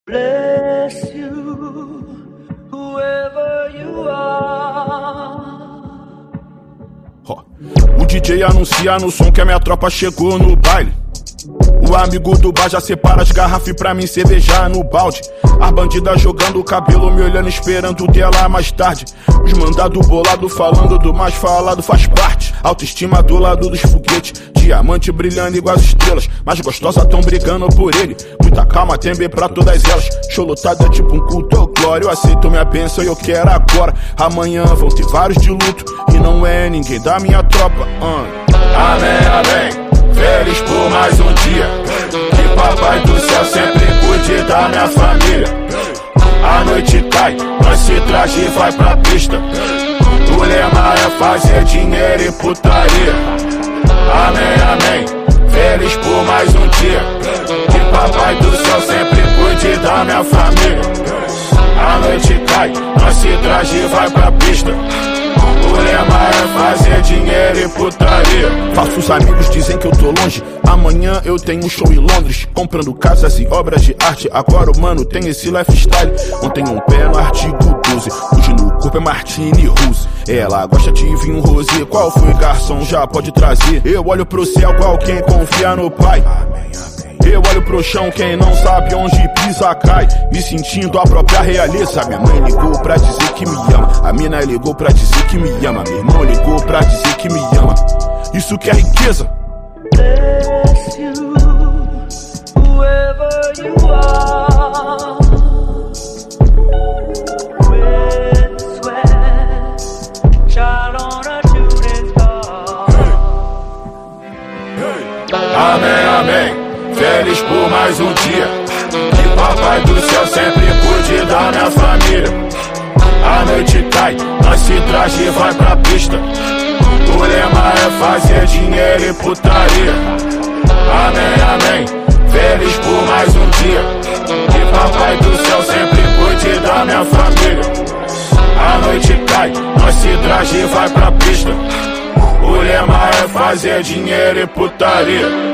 Bless you, whoever you are. O DJ anuncia no som que a minha tropa chegou no baile. O amigo do bar já separa as garrafas pra mim cervejar no balde. As bandidas jogando o cabelo, me olhando, esperando dela mais tarde. Os mandados bolado falando do mais falado faz parte. Autoestima do lado dos foguetes, diamante brilhando igual as estrelas. Mais gostosa tão brigando por ele. Muita calma tem bem pra todas elas. Show lotado é tipo um culto ao glória. Eu aceito minha bênção e eu quero agora. Amanhã vão ter vários de luto e não é ninguém da minha tropa. Amém, amém. Feliz por mais um dia. Que papai do céu sempre cuide da minha família. A noite cai, nós se traje e vai pra pista. O lema é fazer dinheiro e putaria. Amém, amém. Feliz por mais um dia. Que papai do céu sempre cuide da minha família. A noite cai, nós se traje e vai pra pista. O lema é fazer dinheiro e putaria. Falsos amigos dizem que eu tô longe. Amanhã eu tenho um show em Londres, comprando casas e obras de arte. Agora o mano tem esse lifestyle. Ontem um pé no artigo 12, hoje no corpo é Martini Rose. Ela gosta de vinho rosé. Qual foi, garçom? Já pode trazer. Eu olho pro céu, qual quem confia no pai. Eu olho pro chão, quem não sabe onde pisa cai. Me sentindo a própria realeza. Minha mãe ligou pra dizer que me ama. A mina ligou pra dizer que me ama. Meu irmão ligou pra dizer que me ama. Isso que é riqueza. Bless you, whoever you are. With sweat, shot on a shooting star. Amém, amém. Feliz por mais um dia. Que papai do céu sempre cuide da minha família. A noite cai, nós se traje e vai pra pista. O lema é fazer dinheiro e putaria. Amém, amém. Feliz por mais um dia. Que papai do céu sempre cuide da minha família. A noite cai, nós se traje e vai pra pista. O lema é fazer dinheiro e putaria.